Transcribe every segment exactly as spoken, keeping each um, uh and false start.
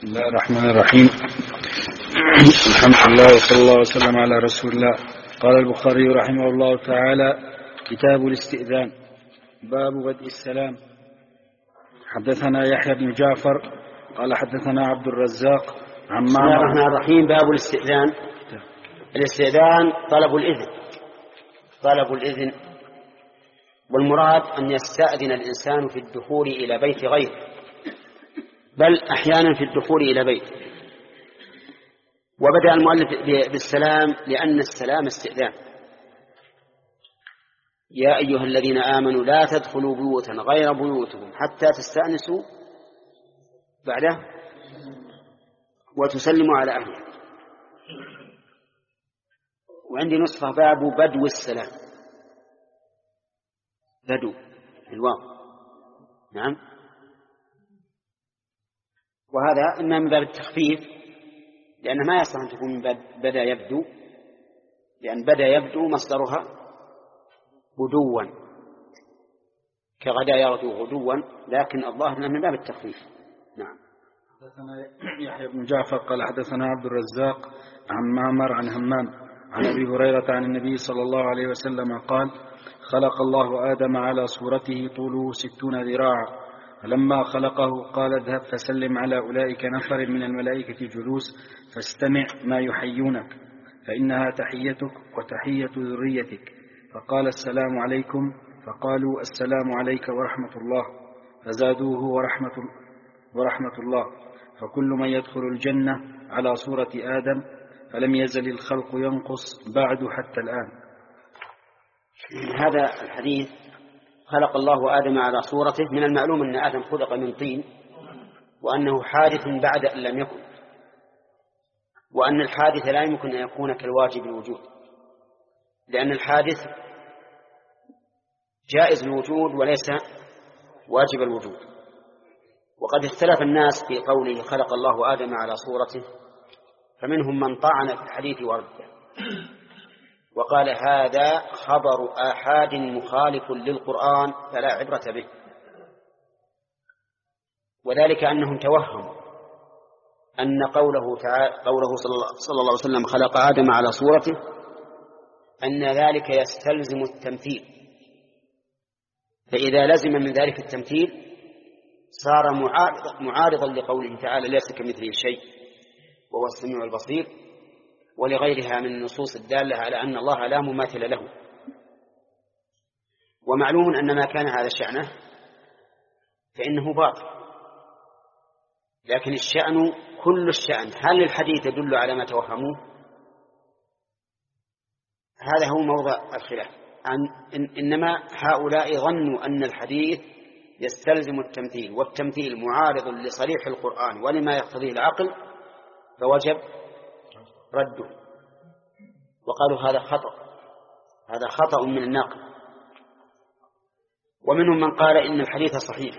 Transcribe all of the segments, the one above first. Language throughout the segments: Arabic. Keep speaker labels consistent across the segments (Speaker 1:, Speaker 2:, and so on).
Speaker 1: بسم الله الرحمن الرحيم. الحمد لله وصلى الله وسلم على رسول الله. قال البخاري رحمه الله تعالى: كتاب الاستئذان، باب بدء السلام. حدثنا يحيى بن جعفر قال حدثنا عبد الرزاق عن
Speaker 2: بسم الله الرحمن الرحيم. باب الاستئذان. الاستئذان طلب الإذن طلب الإذن والمراد أن يستأذن الإنسان في الدخول إلى بيت غيره، بل أحيانا في الدخول إلى بيت. وبدأ المؤلف بالسلام لأن السلام استئذان. يا أيها الذين آمنوا لا تدخلوا بيوتا غير بيوتكم حتى تستأنسوا بعده وتسلموا على أهله. وعندي نسخة باب بدو السلام، بدو الواو، نعم. وهذا إما من باب التخفيف، لأنه ما يصح أن تكون من باب بدأ يبدو، لأن بدأ يبدو مصدرها بدوا كغدا يغدو غدوا، لكن الله من باب التخفيف. نعم.
Speaker 1: حدثنا يحيى بن جعفر قال حدثنا عبد الرزاق عن معمر عن همام عن أبي هريرة عن النبي صلى الله عليه وسلم قال: خلق الله آدم على صورته طوله ستون ذراعا، فلما خلقه قال: اذهب فسلم على أولئك نفر من الملائكة جلوس فاستمع ما يحيونك، فإنها تحيتك وتحية ذريتك. فقال: السلام عليكم، فقالوا: السلام عليك ورحمة الله، فزادوه ورحمة, ورحمة الله. فكل من يدخل الجنة على صورة آدم، فلم يزل الخلق ينقص بعد حتى الآن.
Speaker 2: هذا الحديث خلق الله آدم على صورته، من المعلوم أن آدم خلق من طين، وأنه حادث بعد أن لم يكن، وأن الحادث لا يمكن أن يكون كالواجب الوجود، لأن الحادث جائز الوجود وليس واجب الوجود. وقد اختلف الناس في قوله خلق الله آدم على صورته، فمنهم من طعن في الحديث ورده وقال: هذا خبر آحاد مخالف للقرآن فلا عبرة به، وذلك أنهم توهموا أن قوله تعالى قوله صلى الله عليه وسلم خلق آدم على صورته أن ذلك يستلزم التمثيل، فإذا لزم من ذلك التمثيل صار معارضا لقوله تعالى: ليس كمثله شيء وهو السميع البصير، ولغيرها من النصوص الدالة على أن الله لا مماثل له. ومعلوم أن ما كان هذا شأنه فإنه باطل، لكن الشأن كل الشأن. هل الحديث يدل على ما توهموه؟ هذا هو موضع الخلاف. إنما هؤلاء ظنوا أن الحديث يستلزم التمثيل، والتمثيل معارض لصريح القرآن ولما يقتضيه العقل، فوجب رده. وقالوا هذا خطأ هذا خطأ من الناقل. ومنهم من قال إن الحديث صحيح،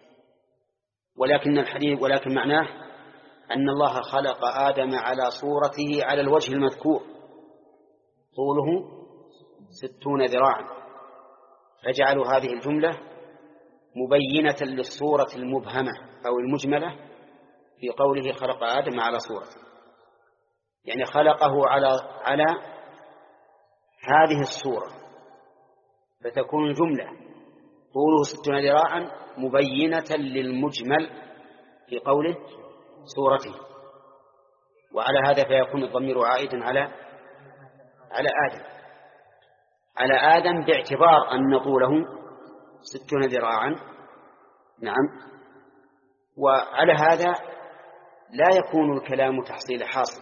Speaker 2: ولكن الحديث ولكن معناه أن الله خلق آدم على صورته على الوجه المذكور، طوله ستون ذراعا، فجعلوا هذه الجملة مبينة للصورة المبهمة أو المجملة في قوله خلق آدم على صورته، يعني خلقه على على هذه الصورة، فتكون جملة طوله ستون ذراعا مبينة للمجمل في قوله صورته. وعلى هذا فيكون الضمير عائدا على على آدم على آدم باعتبار أن طوله ستون ذراعا. نعم. وعلى هذا لا يكون الكلام تحصيل حاصل،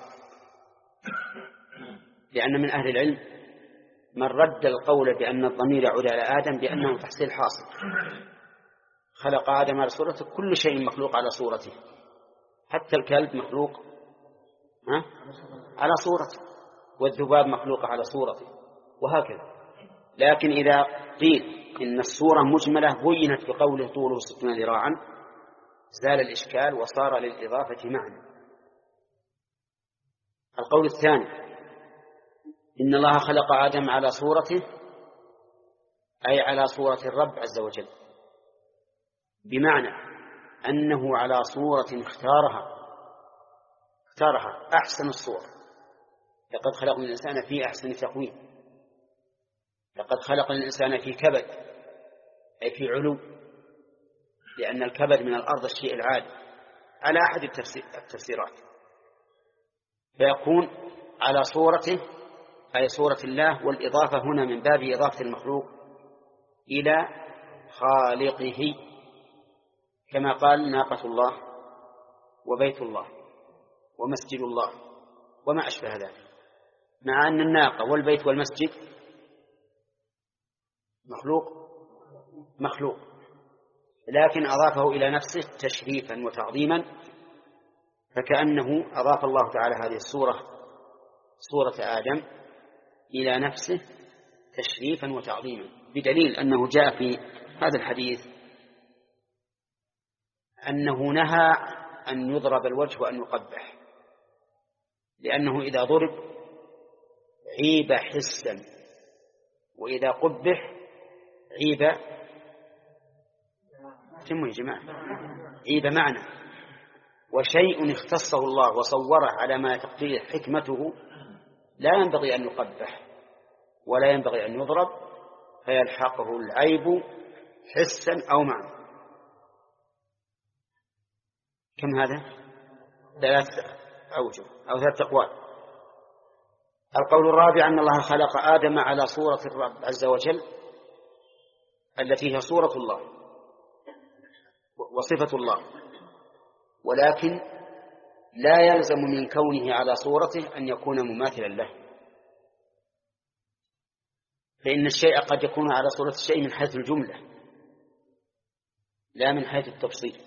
Speaker 2: لأن من أهل العلم من رد القول بأن الضمير يعود على آدم بأنه تحصيل حاصل. خلق آدم على صورته، كل شيء مخلوق على صورته، حتى الكلب مخلوق ها؟ على صورته، والذباب مخلوق على صورته، وهكذا. لكن إذا قيل إن الصورة مجملة بينت بقوله طوله ستون ذراعا زال الإشكال وصار للإضافة معنى. القول الثاني: إن الله خلق آدم على صورته، أي على صورة الرب عز وجل، بمعنى أنه على صورة اختارها اختارها أحسن الصور. لقد خلقنا الإنسان في أحسن تقويم. لقد خلقنا الإنسان في كبد، أي في علو، لأن الكبد من الأرض الشيء العالي على أحد التفسيرات، فيكون على صورته أي صورة الله، والإضافة هنا من باب إضافة المخلوق إلى خالقه، كما قال ناقة الله وبيت الله ومسجد الله وما أشبه ذلك، مع أن الناقة والبيت والمسجد مخلوق مخلوق لكن أضافه إلى نفسه تشريفا وتعظيما، فكأنه أضاف الله تعالى هذه الصورة صورة آدم إلى نفسه تشريفا وتعظيما، بدليل أنه جاء في هذا الحديث أنه نهى أن يضرب الوجه وأن يقبح، لأنه إذا ضرب عيب حسا، وإذا قبح عيب تموا يا جماعة عيب معنى. وشيء اختصه الله وصوره على ما تقتضيه حكمته لا ينبغي أن يقبح ولا ينبغي أن يضرب، فيلحقه العيب حسا أو معنى. كم هذا؟ ثلاث أوجه أو ثلاث أقوال. القول الرابع أن الله خلق آدم على صورة الرب عز وجل التي هي صورة الله وصفة الله، ولكن لا يلزم من كونه على صورته أن يكون مماثلا له، فإن الشيء قد يكون على صورة الشيء من حيث الجملة لا من حيث التفصيل.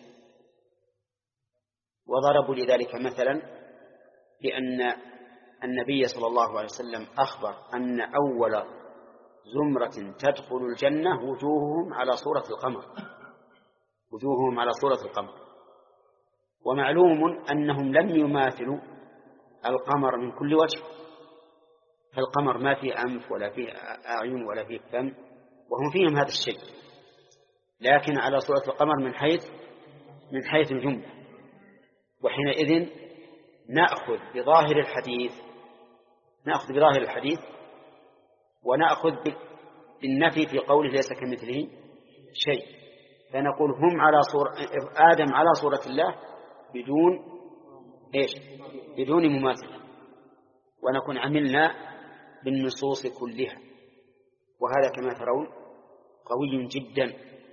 Speaker 2: وضربوا لذلك مثلا بأن النبي صلى الله عليه وسلم أخبر أن أول زمرة تدخل الجنة وجوههم على صورة القمر وجوههم على صورة القمر ومعلوم أنهم لم يماثلوا القمر من كل وجه، فالقمر ما فيه أنف ولا فيه أعين ولا فيه فم، وهم فيهم هذا الشيء، لكن على صورة القمر من حيث من حيث الجملة. وحينئذ نأخذ بظاهر الحديث نأخذ بظاهر الحديث ونأخذ بالنفي في قوله ليس كمثله شيء، فنقول هم على صورة آدم على صورة الله بدون إيش بدون مماثلة، ونكون عملنا بالنصوص كلها، وهذا كما ترون قوي جدا.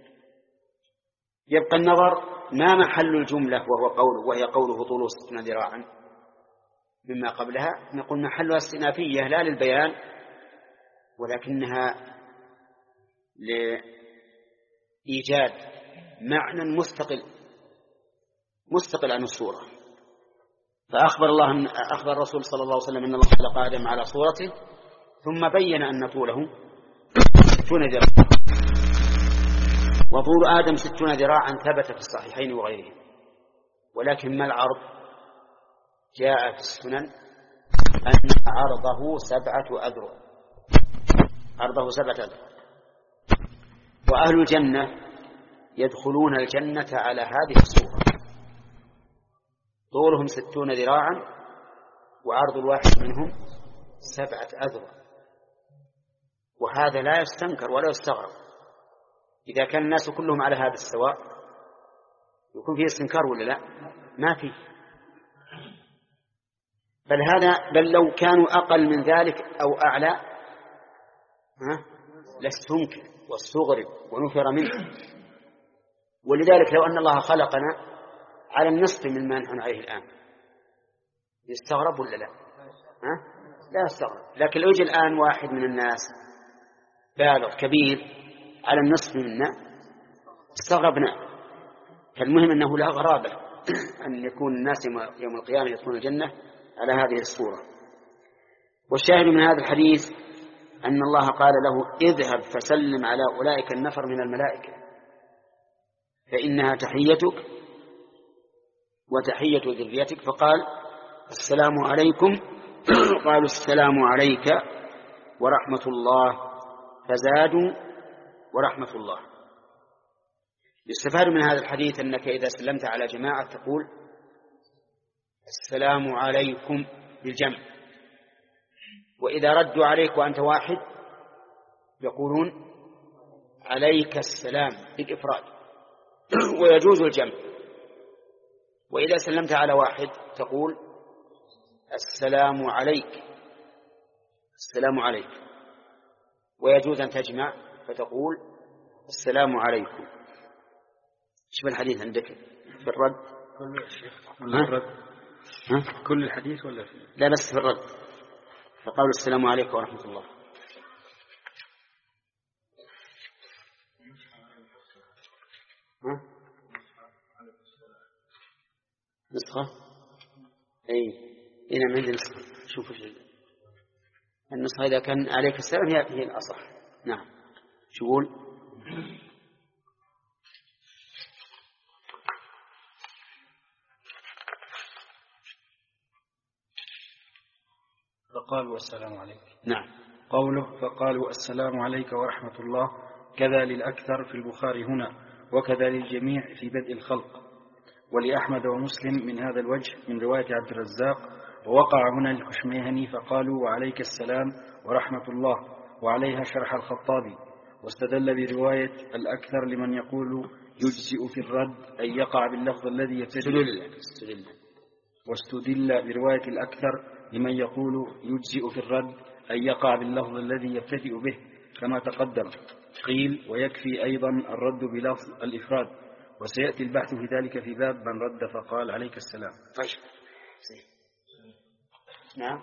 Speaker 2: يبقى النظر ما محل الجملة وهو قوله وهي قوله طوله ستون ذراعا مما قبلها، نقول محلها استئنافية لا للبيان، ولكنها لإيجاد معنى مستقل مستقل عن الصورة. فأخبر الله أن أخبر الرسول صلى الله عليه وسلم أن الله خلق آدم على صورته، ثم بين أن طوله ستون ذراعا، وطول آدم ستون ذراعا ثبت في الصحيحين وغيرهم، ولكن ما العرض؟ جاء في السنن أن عرضه سبعة أذرع عرضه سبعة أذرع وأهل الجنة يدخلون الجنة على هذه الصورة، طولهم ستون ذراعا وعرض الواحد منهم سبعة أذرع، وهذا لا يستنكر ولا يستغرب. إذا كان الناس كلهم على هذا السواء يكون فيه استنكار ولا لا؟ ما فيه. بل هذا بل لو كانوا أقل من ذلك أو أعلى ها لاستنكر واستغرب ونفر منه. ولذلك لو أن الله خلقنا على النصف مما نحن عليه الآن يستغرب ولا لا؟ ها؟ لا يستغرب. لكن لو يجي الآن واحد من الناس بالغ كبير على النصف منا استغربنا. فالمهم أنه لا غرابة أن يكون الناس يوم القيامة يدخلون الجنة على هذه الصورة. والشاهد من هذا الحديث أن الله قال له اذهب فسلم على أولئك النفر من الملائكة فإنها تحيتك وتحية ذريتك، فقال السلام عليكم قالوا السلام عليك ورحمة الله، فزادوا ورحمة الله. يستفاد من هذا الحديث أنك إذا سلمت على جماعة تقول السلام عليكم بالجمع. وإذا ردوا عليك وأنت واحد يقولون عليك السلام بالإفراد ويجوز الجمع. وإذا سلمت على واحد تقول السلام عليك السلام عليك، ويجوز أن تجمع فتقول السلام عليكم. شوف الحديث عندك في الرد
Speaker 1: كل الشيخ ولا في الرد؟
Speaker 2: ها؟
Speaker 1: كل الحديث ولا في؟
Speaker 2: لا بس في الرد فقالوا السلام عليكم ورحمة الله. ها؟ نسخة؟ أي إذا عندي نسخة. شوفوا النسخة إذا كان عليك السلام هي هي الأصح. نعم. شو يقول؟
Speaker 1: فقالوا السلام عليك.
Speaker 2: نعم.
Speaker 1: قوله فقالوا السلام عليك ورحمة الله كذا للأكثر في البخاري هنا، وكذا للجميع في بدء الخلق، ولأحمد ومسلم من هذا الوجه من رواية عبد الرزاق. ووقع هنا الكشميهني فقالوا وعليك السلام ورحمة الله، وعليها شرح الخطابي. واستدل برواية الأكثر لمن يقول يجزئ في الرد أن يقع باللفظ الذي يبتدئ. واستدل برواية الأكثر لمن يقول يجزئ في الرد أن يقع باللفظ الذي يبتدئ به كما تقدم. قيل ويكفي أيضا الرد بلفظ الإفراد، وسيأتي البحث في ذلك في باب من رد فقال عليك السلام.
Speaker 2: طيب. نعم.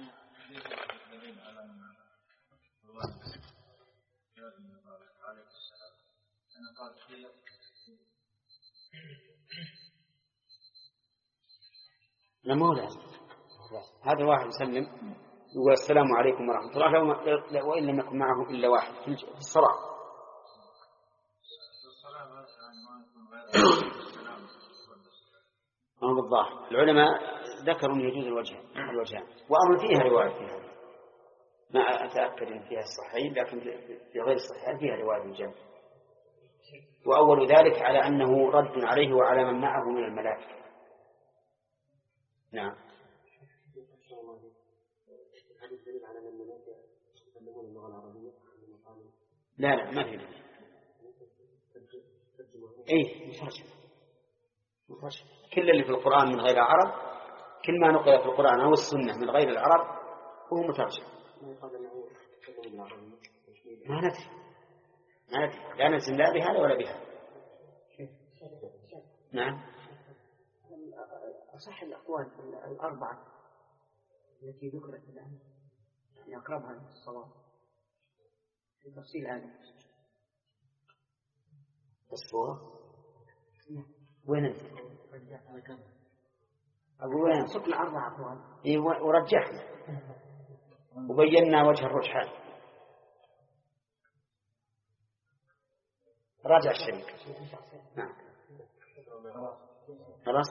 Speaker 2: لا ما هو لازم. هذا واحد يسلم يقول السلام عليكم ورحمة الله وإن لم يكن معه إلا واحد في الصلاة. ما هو بالظاهر. العلماء ذكروا أن يجوز الوجه الوجهان، وأمر فيها رواية فيها ما أتأكد إن فيها الصحيحين، لكن في غير الصحيحين فيها رواية بالجمع. وأول ذلك على أنه رد عليه وعلى من معه من الملائكة. نعم. لا لا ما في دليل. ايه مترجم مترجم. كل اللي في القرآن من غير العرب، كل ما نقل في القرآن أو السنة من غير العرب هو مترجم. ما ندري ما ندري لا نلزم لا بهذا ولا بهذا. نعم.
Speaker 3: أصح الأقوال الأربعة التي ذكرت الآن يعني أقربها للصواب في تفصيل هذا.
Speaker 2: الصورة وين أنت؟ أقول وين؟
Speaker 3: سكن أربعة أقوال.
Speaker 2: إيه ورجحنا وبينا وجه الرجحان. راجع الشريك. نعم. خلاص.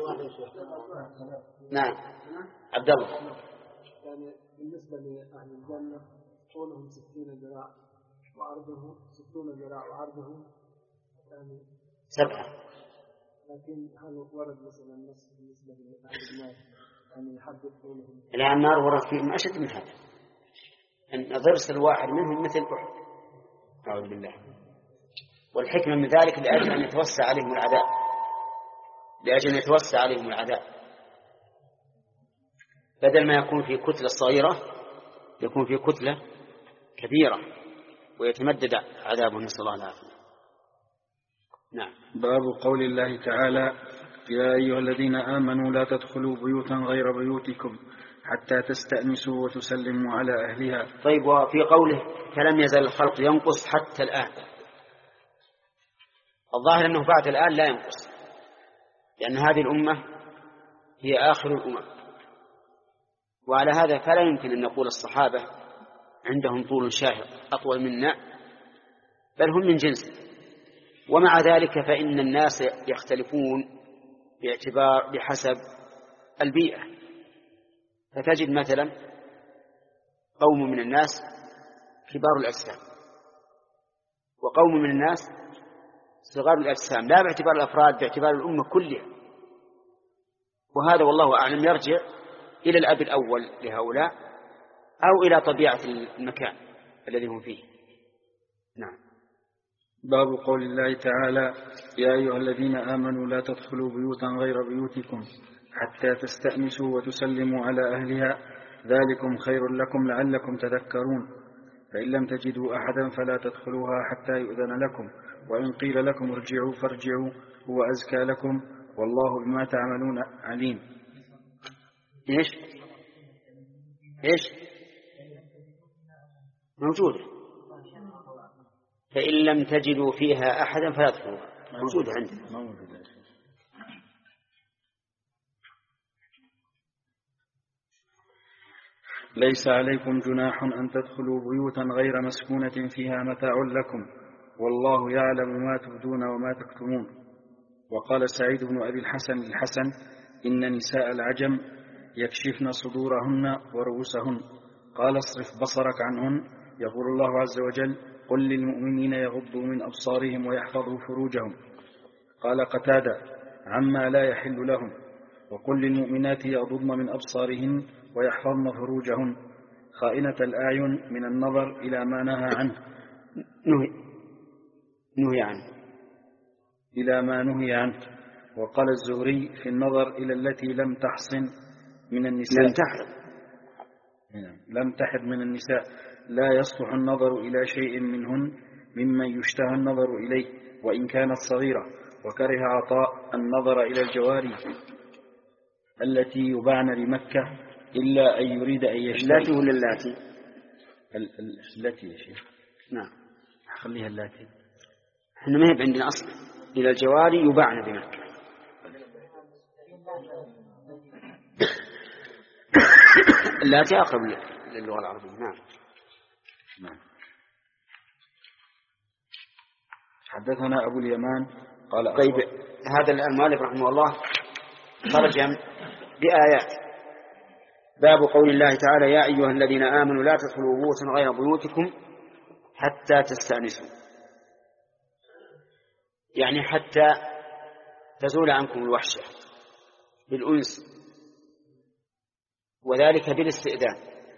Speaker 2: نعم. عبد الله.
Speaker 4: يعني بالنسبة لأهل الجنة طولهم ستين ذراع وعرضه ستون ذراع وعرضه يعني
Speaker 2: سبعة.
Speaker 4: لكن هل ورد مثلا النص بالنسبة لأهل النار يعني يحدد طولهم؟
Speaker 2: لا النار ورد فيهم أشد من هذا، أن ضرس الواحد منهم مثل أحد. أعوذ بالله. والحكمة من ذلك لأجل أن يتوسع عليهم العذاب، لأجل أن يتوسع عليهم العذاب، بدل ما يكون في كتلة صغيرة يكون في كتلة كبيرة ويتمدد عذابه، نسأل الله العافية. نعم.
Speaker 1: باب قول الله تعالى يا أيها الذين آمنوا لا تدخلوا بيوتا غير بيوتكم حتى تستأنسوا وتسلموا على أهلها.
Speaker 2: طيب، وفي قوله فلم يزل الخلق ينقص حتى الآن، الظاهر أنه بعد الآن لا ينقص، لأن هذه الأمة هي آخر الأمم، وعلى هذا فلا يمكن أن نقول الصحابة عندهم طول شاهق أطول منا، بل هم من جنس. ومع ذلك فإن الناس يختلفون باعتبار بحسب البيئة، فتجد مثلا قوم من الناس كبار الأجسام وقوم من الناس صغار الأجسام، لا باعتبار الأفراد، باعتبار الأمة كلها. وهذا والله أعلم يرجع إلى الأب الأول لهؤلاء أو إلى طبيعة المكان الذي هم فيه. نعم.
Speaker 1: باب قول الله تعالى: يا أيها الذين آمنوا لا تدخلوا بيوتا غير بيوتكم حتى تستأنسوا وتسلموا على أهلها ذلكم خير لكم لعلكم تذكرون، فإن لم تجدوا أحدا فلا تدخلوها حتى يؤذن لكم، وإن قيل لكم ارجعوا فارجعوا هو أزكى لكم والله بما تعملون عليم.
Speaker 2: إيش إيش موجودة. فإن لم تجدوا فيها أحدا فلا تدخلوها، موجودة عندنا.
Speaker 1: ليس عليكم جناح أن تدخلوا بيوتا غير مسكونة فيها متاع لكم والله يعلم ما تبدون وما تكتمون. وقال سعيد بن أبي الحسن الحسن: إن نساء العجم يكشفن صدورهن ورؤوسهن. قال: اصرف بصرك عنهن. يقول الله عز وجل: قل للمؤمنين يغضوا من أبصارهم ويحفظوا فروجهم. قال قتادة: عما لا يحل لهم. وقل للمؤمنات يغضضن من أبصارهن ويحفظن فروجهن. خائنة الأعين من النظر إلى ما نهى عنه
Speaker 2: نهي, نهي عنه
Speaker 1: إلى ما نهي عنه. وقال الزهري في النظر إلى التي لم تحصن من النساء
Speaker 2: لم تحض
Speaker 1: لم تحض من النساء لا يصلح النظر إلى شيء منهن ممن يشتهى النظر إليه وإن كانت صغيرة. وكره عطاء النظر إلى الجواري التي يباعن بمكة إلا أن يريد أن يشتري.
Speaker 2: اللاتي ولا اللاتي؟
Speaker 1: التي يا شيخ.
Speaker 2: نعم
Speaker 1: خليها اللاتي.
Speaker 2: احنا ما هي عندنا أصلا. إلى الجواري يباعن بمكة. اللاتي أقرب للغة العربية. نعم.
Speaker 1: نعم. حدثنا أبو اليمان قال:
Speaker 2: طيب هذا المؤلف رحمه الله ترجم بآيات. باب قول الله تعالى: يا أيها الذين آمنوا لا تدخلوا بيوتا غير بيوتكم حتى تستأنسوا، يعني حتى تزول عنكم الوحشة بالأنس، وذلك بالاستئذان،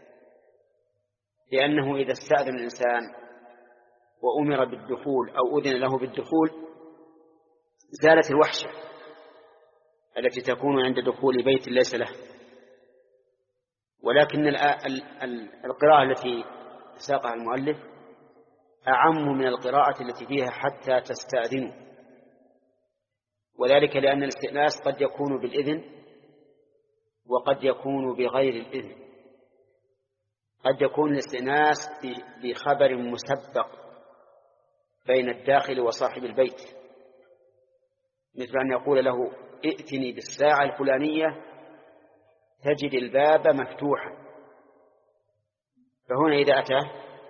Speaker 2: لأنه إذا استأذن الإنسان وأمر بالدخول أو أذن له بالدخول زالت الوحشة التي تكون عند دخول بيت ليس له. ولكن القراءة التي ساقها المؤلف أعم من القراءة التي فيها حتى تستأذنوا، وذلك لأن الاستئناس قد يكون بالإذن وقد يكون بغير الإذن. قد يكون الاستئناس بخبر مسبق بين الداخل وصاحب البيت، مثل أن يقول له: ائتني بالساعة الفلانية تجد الباب مفتوحا، فهنا إذا أتى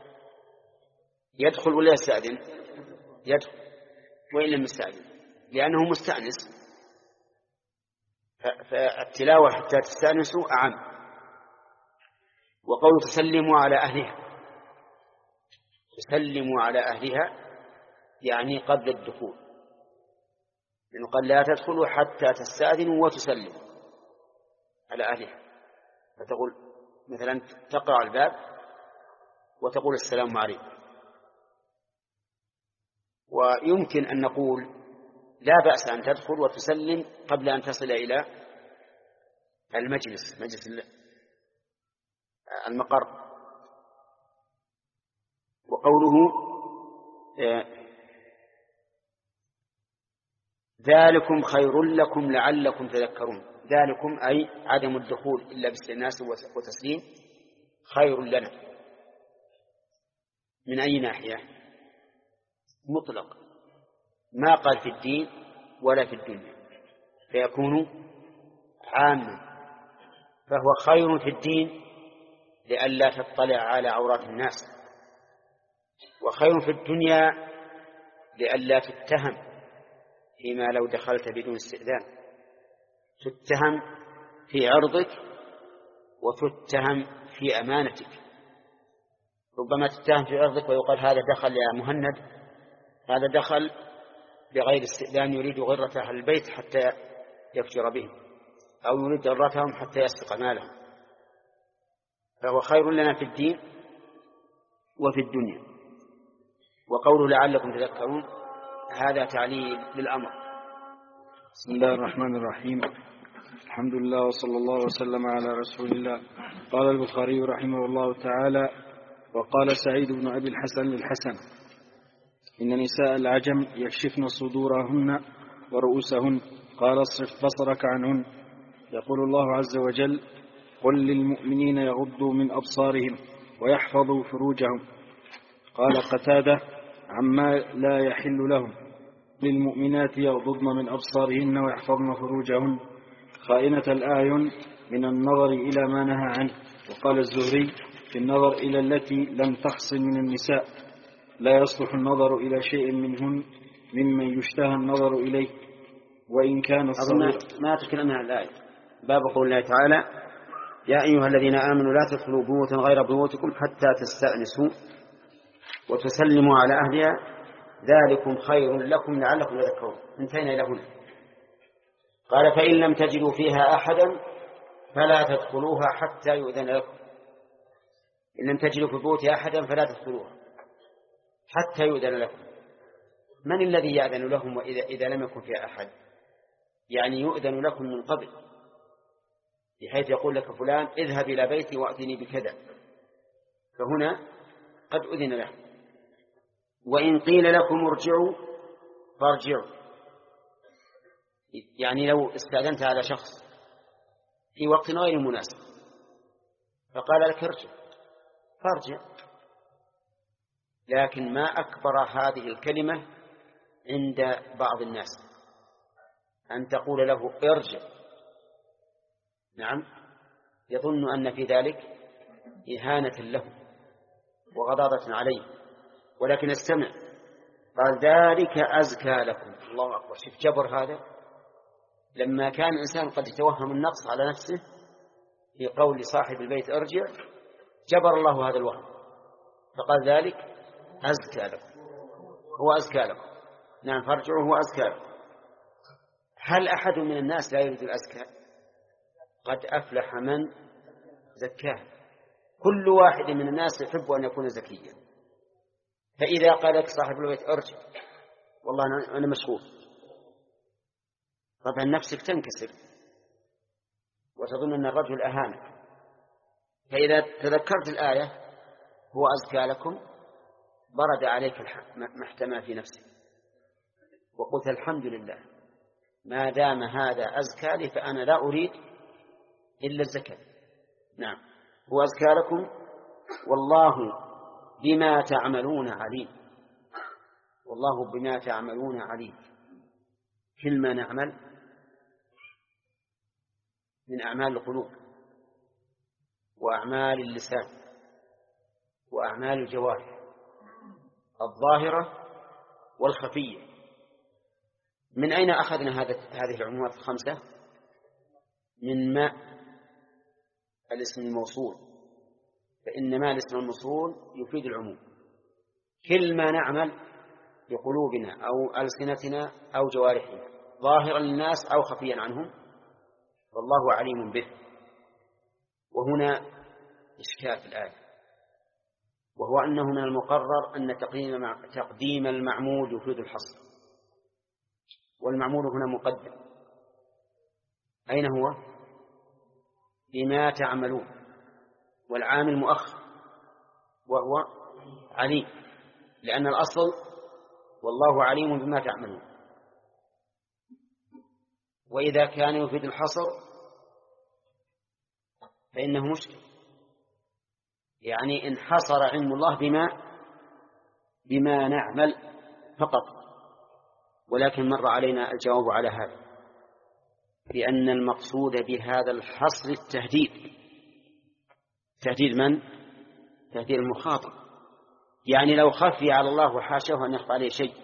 Speaker 2: يدخل ولا يستأذن؟ يدخل وإن لم يستأذن، لأنه مستأنس. فالتلاوة حتى تستأنسوا أعم. وقول تسلموا على أهلها، تسلموا على أهلها يعني قبل الدخول، لأنه قال: لا تدخلوا حتى تستأذنوا وتسلموا على أهلها. فتقول مثلا تقرأ الباب وتقول: السلام عليكم. ويمكن أن نقول: لا بأس أن تدخل وتسلم قبل أن تصل إلى المجلس، مجلس المقر. وقوله ذلكم خير لكم لعلكم تذكرون، ذلكم أي عدم الدخول إلا باستئناس وتسليم خير لنا. من أي ناحية؟ مطلق، ما قال في الدين ولا في الدنيا، فيكون عاما. فهو خير في الدين لئلا تطلع على عورات الناس، وخير في الدنيا لئلا تتهم فيما لو دخلت بدون استئذان، تتهم في عرضك وتتهم في أمانتك. ربما تتهم في عرضك ويقال: هذا دخل يا مهند، هذا دخل بغير استئذان يريد غرة أهل البيت حتى يفجر بهم. أو يريد ضرتهم حتى يسرق مالهم، فهو خير لنا في الدين وفي الدنيا. وقوله لعلكم تذكرون هذا تعليل للأمر.
Speaker 1: بسم الله الرحمن الرحيم. الحمد لله وصلى الله وسلم على رسول الله. قال البخاري رحمه الله تعالى: وقال سعيد بن أبي الحسن للحسن: إن نساء العجم يكشفن صدورهن ورؤوسهن، قال اصرف بصرك عنهن. يقول الله عز وجل: قل للمؤمنين يغضوا من أبصارهم ويحفظوا فروجهم. قال قتادة: عما لا يحل لهم: للمؤمنات يغضضن من أبصارهن ويحفظن فروجهن، خائنة الأعين من النظر إلى ما نهى عنه. وقال الزهري: في النظر إلى التي لم تحصل من النساء لا يصلح النظر إلى شيء منهن ممن يشتهى النظر إليه وإن كان الصغير.
Speaker 2: ما تكلمنا عن الآية. باب قول الله تعالى: يا أيها الذين آمنوا لا تدخلوا بيوتا غير بيوتكم حتى تستأنسوا وتسلموا على أهلها ذلكم خير لكم لعلكم تذكرون. انتهينا إلى هنا. قال: فإن لم تجدوا فيها أحدا فلا تدخلوها حتى يؤذن لكم. إن لم تجدوا في بيوت أحدا فلا تدخلوها حتى يؤذن لكم. من الذي يأذن لهم وإذا إذا لم يكن فيها أحد؟ يعني يؤذن لكم من قبل، بحيث يقول لك فلان: اذهب إلى بيتي وأتني بكذا، فهنا قد أذن له. وإن قيل لكم ارجعوا فارجعوا، يعني لو استأذنت على شخص في وقت غير مناسب فقال لك ارجع فارجع. لكن ما أكبر هذه الكلمة عند بعض الناس أن تقول له ارجع. نعم، يظن أن في ذلك إهانة له وغضاضة عليه، ولكن استمع، قال: ذلك أزكى لكم. الله أكبر، شوف جبر هذا. لما كان الإنسان قد يتوهم النقص على نفسه في قول صاحب البيت ارجع، جبر الله هذا الوهم فقال: ذلك أزكى لكم، هو أزكى لكم. نعم، فارجعوا هو أزكى لكم. هل أحد من الناس لا يريد الأزكى؟ قد أفلح من زكاه. كل واحد من الناس يحب أن يكون زكيا. فإذا قال لك صاحب البيت ارجع، والله أنا مشغول، طبعا نفسك تنكسر وتظن أن الرجل أهانك. فإذا تذكرت الآية هو أزكى لكم برد عليك ما احتمى في نفسك وقلت الحمد لله، ما دام هذا أزكى لي فأنا لا أريد إلا الزكاة. نعم، هو أزكى لكم والله بما تعملون عليم. والله بما تعملون عليم. كل ما نعمل من أعمال القلوب وأعمال اللسان وأعمال الجوارح الظاهرة والخفية. من أين أخذنا هذه العمومات الخمسة؟ من ما الاسم الموصول، فإن ما الاسم الموصول يفيد العموم. كل ما نعمل بقلوبنا أو ألسنتنا أو جوارحنا ظاهرا للناس أو خفيا عنهم والله عليم به. وهنا إشكال في الآية، وهو أنه من المقرر أن تقديم المعمول يفيد الحصر، والمعمول هنا مقدم. أين هو؟ بما تعملون، والعامل مؤخر وهو عليم، لأن الأصل والله عليم بما تعملون. وإذا كان يفيد الحصر فإنه مشكل، يعني انحصر علم الله بما بما نعمل فقط. ولكن مر علينا الجواب على هذا بأن المقصود بهذا الحصر التهديد. تهديد من؟ تهديد المخاطب. يعني لو خفي على الله وحاشاه أن يخفى عليه شيء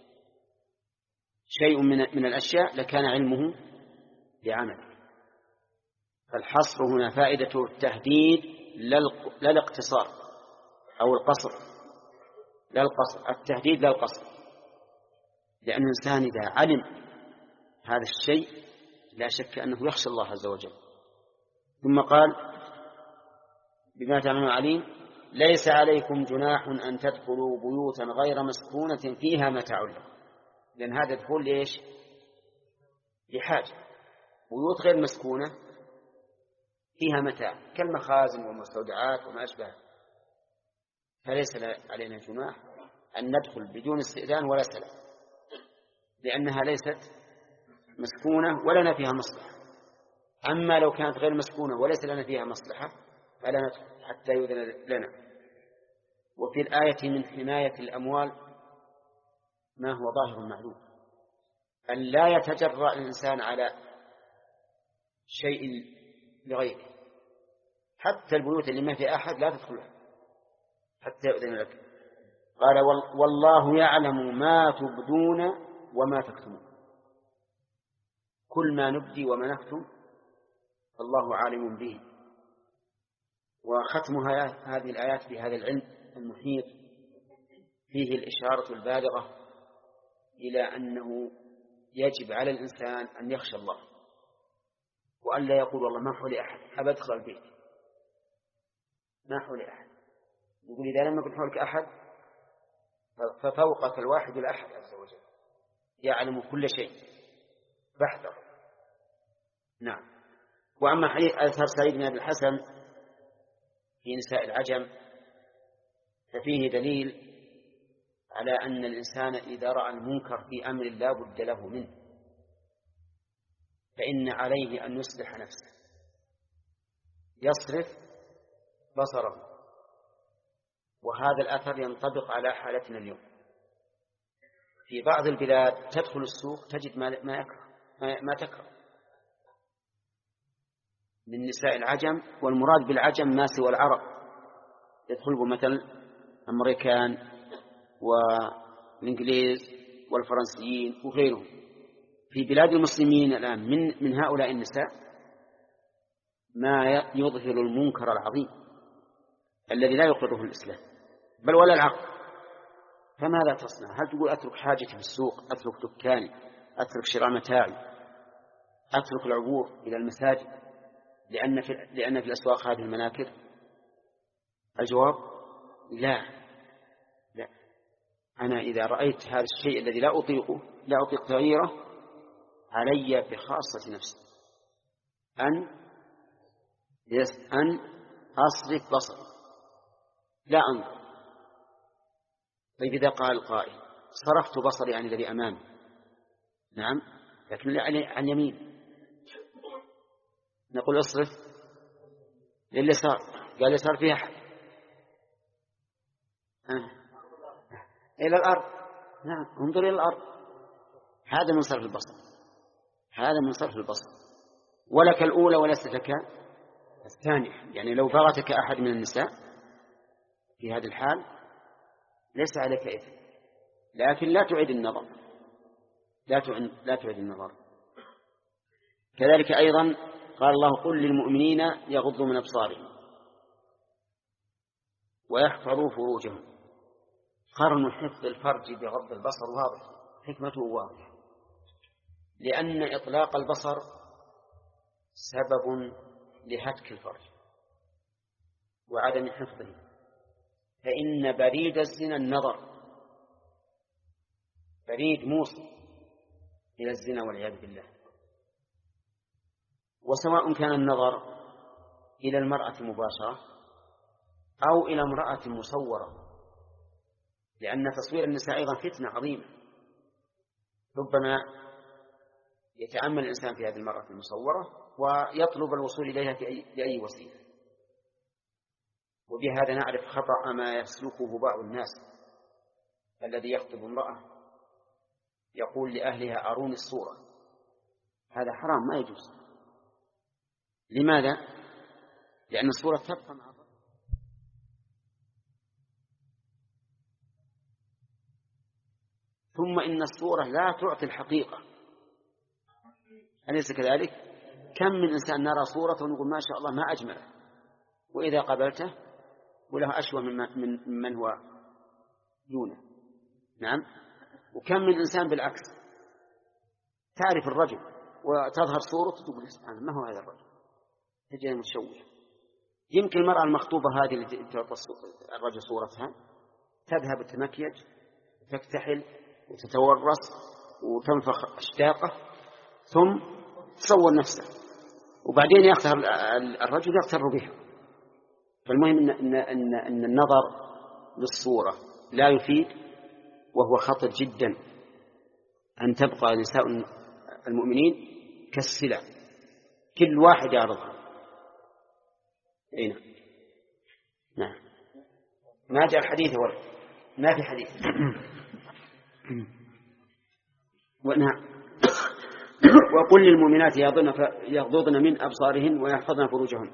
Speaker 2: شيء من من الأشياء لكان علمه بعمله. فالحصر هنا فائدته التهديد لا الاقتصار أو القصر، لا القصر، التهديد لا القصر. لأن الإنسان إذا علم هذا الشيء لا شك أنه يخشى الله عز وجل. ثم قال بما تعملون عليم ليس عليكم جناح أن تدخلوا بيوتا غير مسكونة فيها متاع لكم، لأن هذا دخول ليش؟ لحاجة. بيوت غير مسكونة فيها متاع كالمخازن والمستودعات وما أشبه، فليس علينا جناح أن ندخل بدون استئذان ولا سلام، لأنها ليست مسكونة ولنا فيها مصلحة. أما لو كانت غير مسكونة وليس لنا فيها مصلحة فلا ندخل حتى يؤذن لنا. وفي الآية من حماية الأموال ما هو ظاهر معلوم، أن لا يتجرأ الإنسان على شيء لغيره، حتى البيوت اللي ما في أحد لا تدخلها حتى يؤذن لك. قال والله يعلم ما تبدون وما تكتمون، كل ما نبدي وما نكتم الله عالم به. وختم هذه الآيات بهذا العلم المحيط فيه الإشارة البالغة إلى أنه يجب على الإنسان أن يخشى الله، وأن لا يقول والله ما حولي أحد أبى أدخل البيت، ما حولي أحد. يقول إذا لم يكن حولك أحد ففوقك الواحد الأحد عز وجل يعلم كل شيء فاحذر. نعم. وأما حديث أثر سعيد بن أبي الحسن في نساء العجم ففيه دليل على أن الإنسان إذا رأى المنكر في أمر لا بد له منه فإن عليه أن يصلح نفسه، يصرف بصره. وهذا الأثر ينطبق على حالتنا اليوم. في بعض البلاد تدخل السوق تجد ما يكره ما تكره من نساء العجم، والمراد بالعجم ما سوى العرب، يدخل مثلا الأمريكان والإنجليز والفرنسيين وغيرهم. في بلاد المسلمين الآن من من هؤلاء النساء ما يظهر المنكر العظيم الذي لا يقره الإسلام بل ولا العقل. فماذا تصنع؟ هل تقول أترك حاجتي في السوق، أترك دكاني، أترك شراء متاعي، أترك العبور إلى المساجد لأن في, لأن في الأسواق هذه المناكر؟ الجواب لا لا. أنا إذا رأيت هذا الشيء الذي لا أطيقه لا أطيق تغييره علي بخاصة نفسي أن أن أصرف بصري لا أنظر. طيب إذا قال القائل صرفت بصري عن الذي أمامي، نعم، لكن لا عن يمين، نقول اصرف لليسار، قال اليسار فيه أحد أه. إلى الأرض، نعم، انظر إلى الأرض. هذا من صرف البصر، هذا من صرف البصر. ولك الأولى وليست لك الثانية. يعني لو بغتك أحد من النساء في هذا الحال ليس عليك إثم، لكن لا تعيد النظر، لا تعيد, لا تعيد النظر. كذلك أيضا قال الله قل للمؤمنين يغضوا من أبصارهم ويحفظوا فروجهم. قرن حفظ الفرج بغض البصر واضح، حكمته واضحة، لأن إطلاق البصر سبب لهتك الفرج وعدم حفظه، فإن بريد الزنا النظر، بريد موصل إلى الزنا والعياذ بالله. وسواء كان النظر إلى المرأة مباشرة أو إلى امرأة مصورة، لأن تصوير النساء أيضا فتنة عظيمة، ربما يتأمل الإنسان في هذه المرأة المصورة ويطلب الوصول إليها بأي وسيلة. وبهذا نعرف خطأ ما يسلكه بعض الناس، الذي يخطب امرأة يقول لأهلها أروني الصورة، هذا حرام ما يجوز. لماذا؟ لأن الصورة تبقى مع الرجل. ثم إن الصورة لا تعطي الحقيقة، أليس كذلك؟ كم من إنسان نرى صورة ونقول ما شاء الله ما أجمله، وإذا قابلته وله أشوه من من من هو دونه. نعم. وكم من إنسان بالعكس، تعرف الرجل وتظهر صورته تقول سبحان الله ما هو هذا الرجل، تجد متشوه. يمكن المرأة المخطوبة هذه اللي تعطى الرجل صورتها تذهب تمكيج تكتحل وتتورص وتنفخ اشتاقه ثم تصور نفسه، وبعدين يختار الرجل يغتر بها. فالمهم إن, إن, إن, إن النظر للصورة لا يفيد، وهو خطر جدا أن تبقى نساء المؤمنين كالسلع كل واحد يعرضها. أين نعم ما جاء الحديث ورد، ما في حديث. ونعم وقل للمؤمنات يغضضن من أبصارهن ويحفظن فروجهن.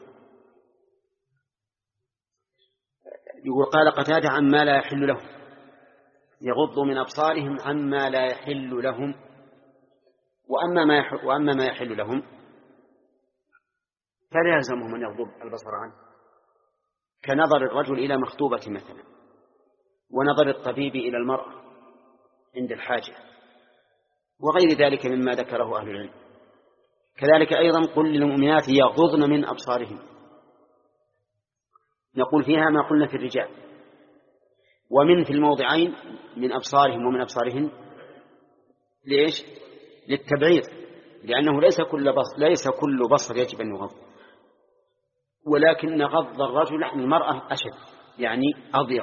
Speaker 2: يقول قال قتادة عما لا يحل لهم، يغضوا من أبصارهم عما لا يحل لهم. وأما ما يحل, وأما ما يحل لهم فلا يلزمهم أن يغضوا البصر عنه، كنظر الرجل إلى مخطوبة مثلا، ونظر الطبيب إلى المرأة عند الحاجة، وغير ذلك مما ذكره أهل العلم. كذلك أيضا قل للمؤمنات يغضضن من أبصارهم، نقول فيها ما قلنا في الرجال. ومن في الموضعين من أبصارهم ومن أبصارهن ليش؟ للتبعيض، لأنه ليس كل بصر, ليس كل بصر يجب أن يغض، ولكن غض الرجل عن المرأة أشد، يعني أضيق.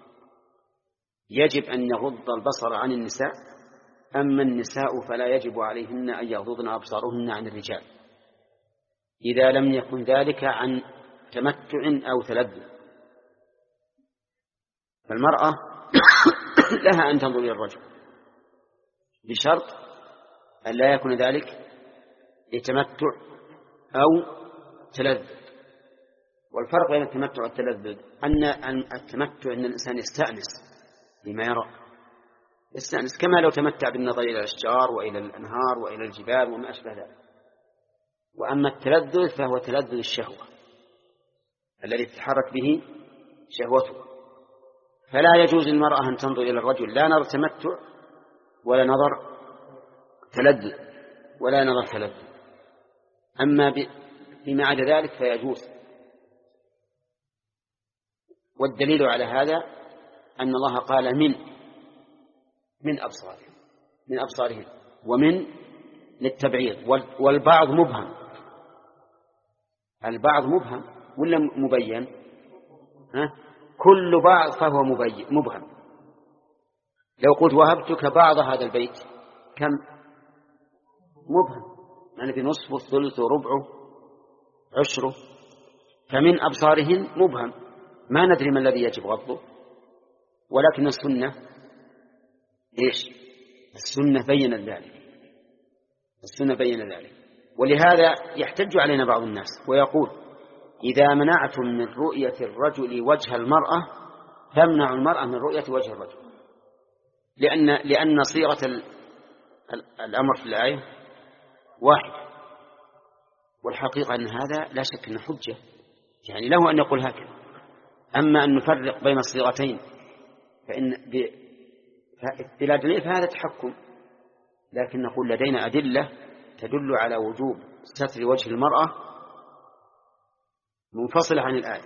Speaker 2: يجب أن يغض البصر عن النساء، أما النساء فلا يجب عليهن أن يغضضن أبصارهن عن الرجال إذا لم يكن ذلك عن تمتع أو تلذذ. فالمرأة لها أن تنظر إلى الرجل بشرط أن لا يكون ذلك لتمتع أو تلذذ. والفرق بين التمتع والتلذذ أن التمتع أن الإنسان يستأنس بما يرى، يستأنس كما لو تمتع بالنظر إلى الأشجار وإلى الأنهار وإلى الجبال وما أشبه ذلك. وأما التلذذ فهو تلذذ الشهوة الذي تتحرك به شهوته. فلا يجوز للمرأة أن تنظر إلى الرجل لا نظر تمتع ولا نظر تلذذ ولا نظر تلذذ. أما بما عدا ذلك فيجوز. والدليل على هذا أن الله قال من من أبصارهم من أبصارهم ومن للتبعيض. والبعض مبهم، البعض مبهم ولا مبين؟ ها؟ كل بعض فهو مبين مبهم. لو قلت وهبتك بعض هذا البيت كم؟ مبهم، يعني في نصفه ثلثه ربعه عشره. فمن أبصارهن مبهم، ما ندري ما الذي يجب غضه. ولكن السنة إيش؟ السنة بين ذلك، السنة بين ذلك. ولهذا يحتج علينا بعض الناس ويقول إذا منعتم من رؤية الرجل وجه المرأة فامنعوا المرأة من رؤية وجه الرجل، لأن لأن صيغة الأمر في الآية واحد، والحقيقة أن هذا لا شك أنه حجة، يعني له أن يقول هكذا. أما أن نفرق بين الصيغتين فإن بلا دليل فهذا تحكم، لكن نقول لدينا أدلة تدل على وجوب ستر وجه المرأة منفصلة عن الآية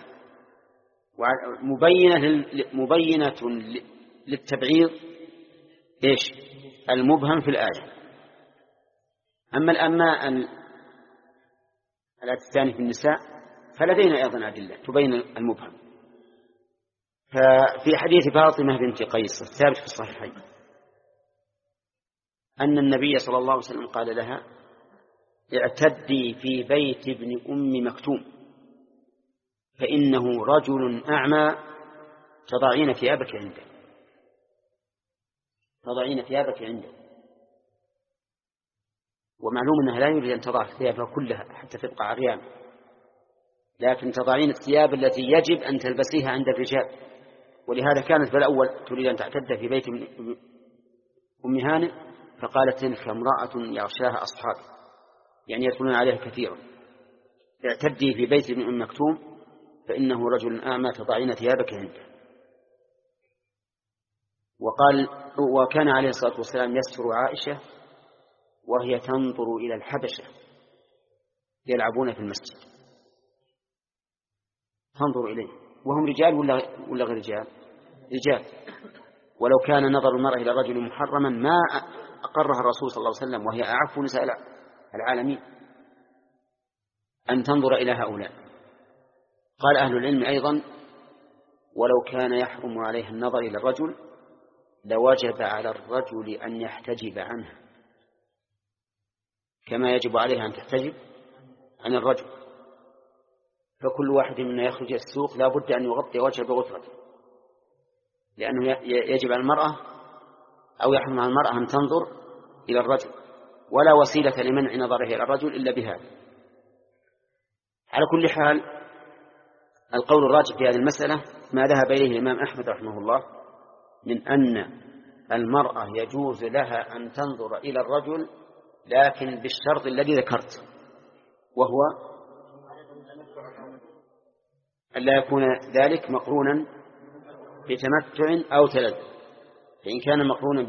Speaker 2: ومبينة مبينة للتبعيض إيش؟ المبهم في الآية. أما الأماء الآية الثانية في النساء فلدينا أيضا أدلة تبين المبهم. ففي حديث فاطمة بنت قيس الثابت في الصحيحين أن النبي صلى الله عليه وسلم قال لها اعتدي في بيت ابن أم مكتوم فإنه رجل أعمى تضعين ثيابك عنده تضعين ثيابك عنده ومعلوم أنها لا يريد أن تضع ثيابها كلها حتى تبقى عريانة، لكن تضعين الثياب التي يجب أن تلبسيها عند الرجال. ولهذا كانت في الأول تريد أن تعتد في بيت أم هانئ فقالت تلك امرأة يغشاها أصحابي، يعني يدخلون عليها كثيرا. اعتدي في بيت ابن أم مكتوم فإنه رجل أعمى تضعين ثيابك عنده. وقال وكان عليه الصلاة والسلام يستر عائشة وهي تنظر إلى الحبشة يلعبون في المسجد، تنظر إليه وهم رجال ولا ولا غير رجال؟ رجال. ولو كان نظر المرأة إلى الرجل محرما ما أقرها الرسول صلى الله عليه وسلم، وهي أعف نساء العالمين أن تنظر إلى هؤلاء. قال أهل العلم أيضا: ولو كان يحرم عليها النظر إلى الرجل لوجب على الرجل أن يحتجب عنها كما يجب عليها أن تحتجب عن الرجل. فكل واحد منا يخرج إلى السوق لا بد أن يغطي وجهه بغترته، لأنه يجب على المرأة أو يحرم على المرأة أن تنظر إلى الرجل، ولا وسيلة لمنع نظره إلى الرجل إلا بهذا. على كل حال القول الراجح في هذه المسألة ما ذهب إليه الإمام أحمد رحمه الله من أن المرأة يجوز لها أن تنظر إلى الرجل، لكن بالشرط الذي ذكرت، وهو ألا يكون ذلك مقرونا بتمتع أو تلذذ. فإن كان مقرونا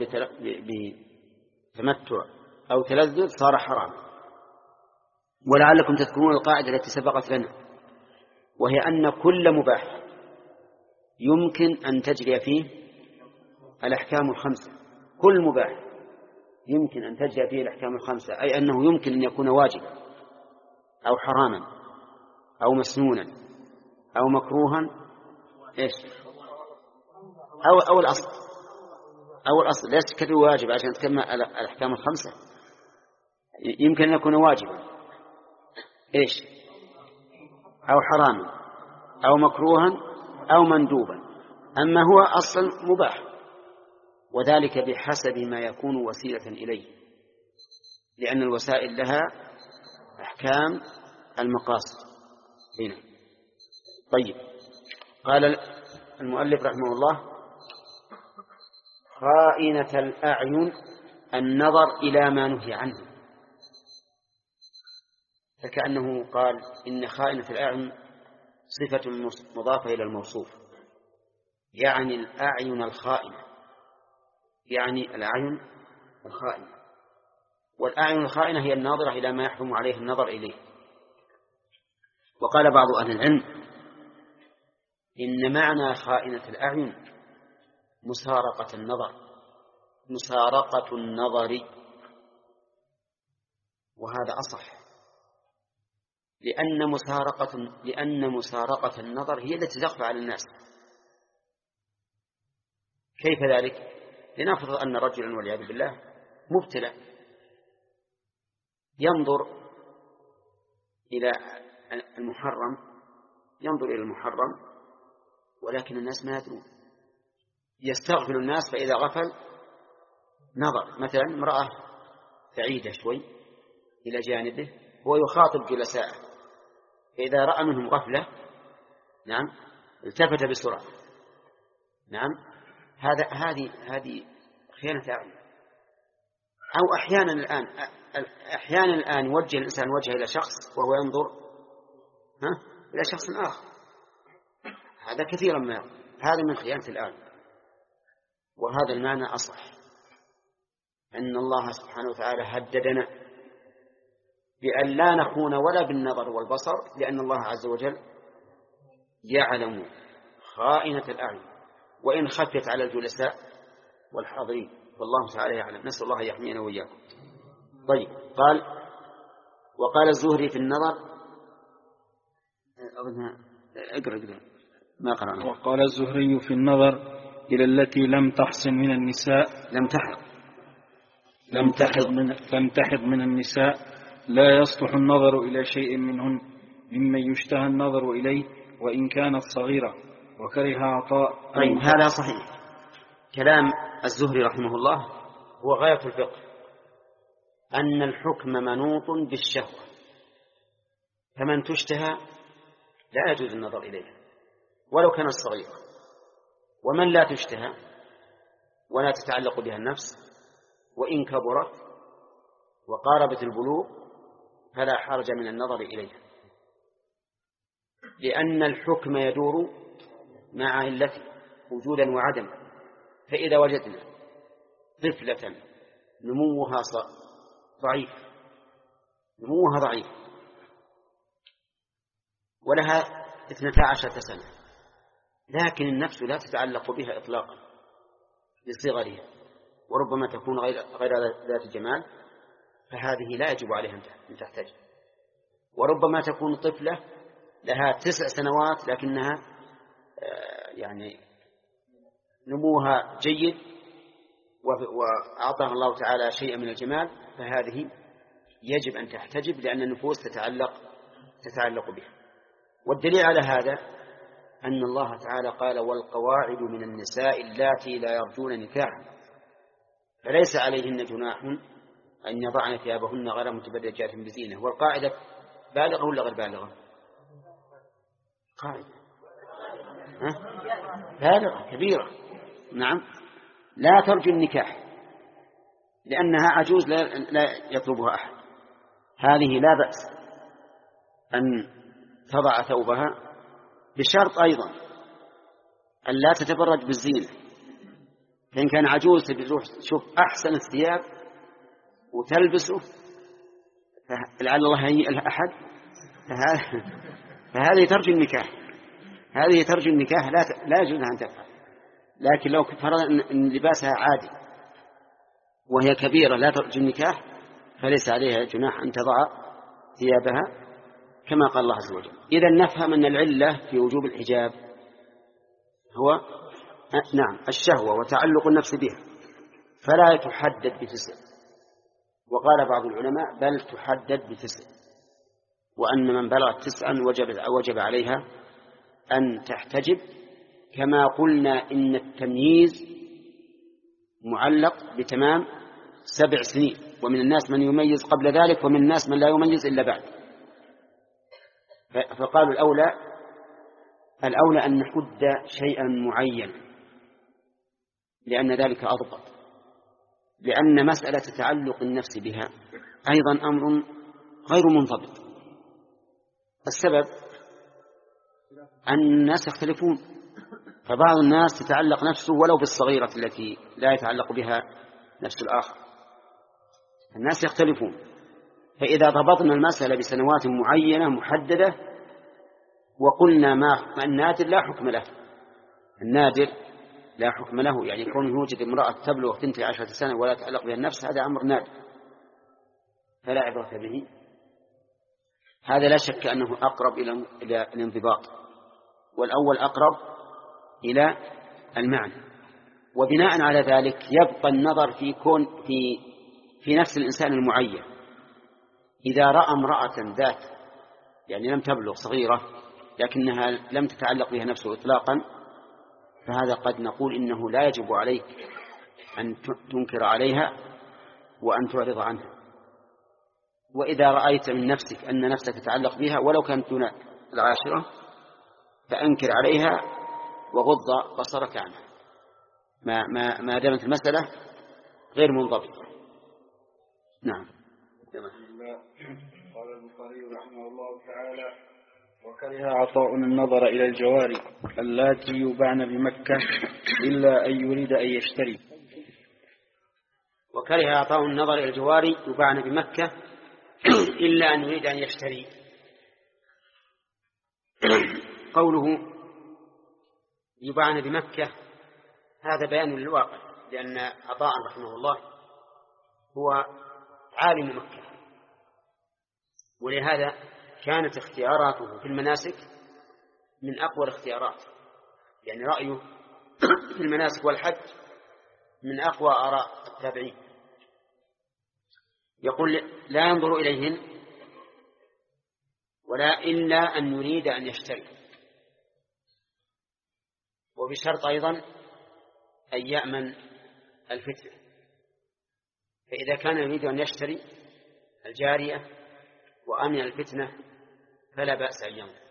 Speaker 2: بتمتع أو تلذذ صار حرام. ولعلكم تذكرون القاعدة التي سبقت لنا، وهي أن كل مباح يمكن أن تجري فيه الأحكام الخمسة. كل مباح يمكن أن تجري فيه الأحكام الخمسة، أي أنه يمكن أن يكون واجبا أو حراما أو مسنونا أو مكروها إيش أو أو الأصل أو الأصل ليس كذا واجب عشان تكمل الأحكام الخمسة. يمكن أن يكون واجبا إيش أو حراما أو مكروها أو مندوبا، أما هو أصلا مباح، وذلك بحسب ما يكون وسيلة إليه، لأن الوسائل لها أحكام المقاصد هنا. طيب، قال المؤلف رحمه الله: خائنة الأعين النظر إلى ما نهي عنه. فكأنه قال إن خائنة الأعين صفة مضافة إلى الموصوف، يعني الأعين الخائنة، يعني الأعين الخائنة. والأعين الخائنة هي الناظرة إلى ما يحرم عليه النظر إليه. وقال بعض أهل العلم إن معنى خائنة الأعين مسارقة النظر، مسارقة النظر، وهذا أصح، لأن مسارقة لأن مسارقة النظر هي التي تخفى على الناس. كيف ذلك؟ لنفرض أن رجلا والعياذ بالله مبتلى ينظر إلى المحرم، ينظر إلى المحرم ولكن الناس ما يدرون، يستغفل الناس، فإذا غفل نظر. مثلا امرأة بعيدة شوي إلى جانبه هو يخاطب جلسائه، فإذا رأى منهم غفلة نعم التفت بسرعة. نعم هذا هذه هذه خيانة أعين. أو أحيانا الآن أحيانا الآن يوجه الإنسان وجهه إلى شخص وهو ينظر ها إلى شخص آخر، هذا كثيرا ما يرى. هذا من خيانة الأعين. وهذا المعنى أصح، أن الله سبحانه وتعالى هددنا بأن لا نخون ولا بالنظر والبصر، لأن الله عز وجل يعلم خائنة الأعين وإن خفت على الجلساء والحاضرين، والله تعالى يعلم. نسأل الله يحمينا وإياكم. طيب، قال: وقال الزهري في النظر، اقرأ اقرأ ما قرأنا.
Speaker 1: وقال الزهري في النظر إلى التي لم تحصن من النساء
Speaker 2: لم تحض
Speaker 1: لم تحض من لم تحض من النساء لا يصلح النظر إلى شيء منهن ممن يشتهى النظر إليه وإن كانت صغيرة، وكره عطاء.
Speaker 2: طيب، هذا صحيح. كلام الزهري رحمه الله هو غاية الفقه، أن الحكم منوط بالشهوة، فمن تشتهى لا يجوز النظر إليها ولو كانت صغيرة، ومن لا تشتهى ولا تتعلق بها النفس وإن كبرت وقاربت البلوغ فلا حرج من النظر إليها، لأن الحكم يدور مع علته وجودا وعدما. فإذا وجدنا طفلة نموها ضعيف، نموها ضعيف، ولها اثنتا عشرة سنة، لكن النفس لا تتعلق بها إطلاقا بصغرها، وربما تكون غير غير ذات جمال، فهذه لا يجب عليها أن تحتاج. وربما تكون طفلة لها تسع سنوات لكنها يعني نموها جيد وأعطاها الله تعالى شيئا من الجمال، فهذه يجب أن تحتجب لأن النفوس تتعلق تتعلق بها. والدليل على هذا أن الله تعالى قال: والقواعد من النساء اللاتي لا يرجون نكاحا فليس عليهن جناح أن يضعن ثيابهن غير متبرجات بزينة. والقاعدة بالغة ولا غير بالغة؟ قاعدة بالغة كبيرة، نعم، لا ترجو النكاح لأنها عجوز لا يطلبها أحد. هذه لا بأس أن تضع ثوبها بشرط أيضا أن لا تتبرج بالزينة، فإن كان عجوز تروح تشوف أحسن الثياب وتلبسه فلعل الله يهيئ لها أحد، فهذه ترجو النكاح، هذه ترجو النكاح لا لا يجوز أن تفعل. لكن لو فرض أن لباسها عادي وهي كبيرة لا ترجو النكاح فليس عليها جناح أن تضع ثيابها كما قال الله عز وجل. إذا نفهم أن العلة في وجوب الحجاب هو نعم الشهوة وتعلق النفس بها، فلا تحدد بتسع، وقال بعض العلماء بل تحدد بتسع، وأن من بلغت تسعا وجب, وجب عليها أن تحتجب، كما قلنا إن التمييز معلق بتمام سبع سنين، ومن الناس من يميز قبل ذلك ومن الناس من لا يميز إلا بعد. فقالوا الأولى الأولى أن نحد شيئا معين لأن ذلك أضبط، لأن مسألة تعلق النفس بها أيضا أمر غير منضبط. السبب أن الناس يختلفون، فبعض الناس تتعلق نفسه ولو بالصغيرة التي لا يتعلق بها نفس الآخر، الناس يختلفون. فإذا ضبطنا المسألة بسنوات معينة محددة وقلنا ما النادر لا حكم له، النادر لا حكم له، يعني يكون يوجد امرأة تبلغ ثنتي عشرة سنة ولا يتعلق بها النفس، هذا أمر نادر فلا عبرة به. هذا لا شك أنه أقرب إلى الانضباط، والأول أقرب إلى المعنى. وبناء على ذلك يبقى النظر في كون في في نفس الإنسان المعين. إذا رأى امرأة ذات يعني لم تبلغ صغيرة لكنها لم تتعلق بها نفسه إطلاقا، فهذا قد نقول إنه لا يجب عليك أن تنكر عليها وأن تعرض عنها. وإذا رأيت من نفسك أن نفسك تتعلق بها ولو كانت دون العاشرة فأنكر عليها وغض بصرك عنها ما, ما, ما دامت المسألة غير منضبطة. نعم.
Speaker 1: قال البخاري رحمه الله تعالى: وكره عطاء النظر إلى الجواري اللاتي يباعن بمكة إلا أن يريد أن يشتري.
Speaker 2: وكره عطاء النظر إلى الجواري يباعن بمكة إلا أن يريد أن يشتري. قوله يباعن بمكة هذا بيان للواقع، لأن عطاء رحمه الله هو عالم مكة، ولهذا كانت اختياراته في المناسك من أقوى الاختيارات، يعني رأيه في المناسك والحج من أقوى آراء التابعين. يقول لا ينظر إليهن ولا إلا أن يريد أن يشتري، وبشرط أيضا أن يأمن الفتنة. فإذا كان يريد أن يشتري الجارية وأمن الفتنة فلا بأس أن ينظر.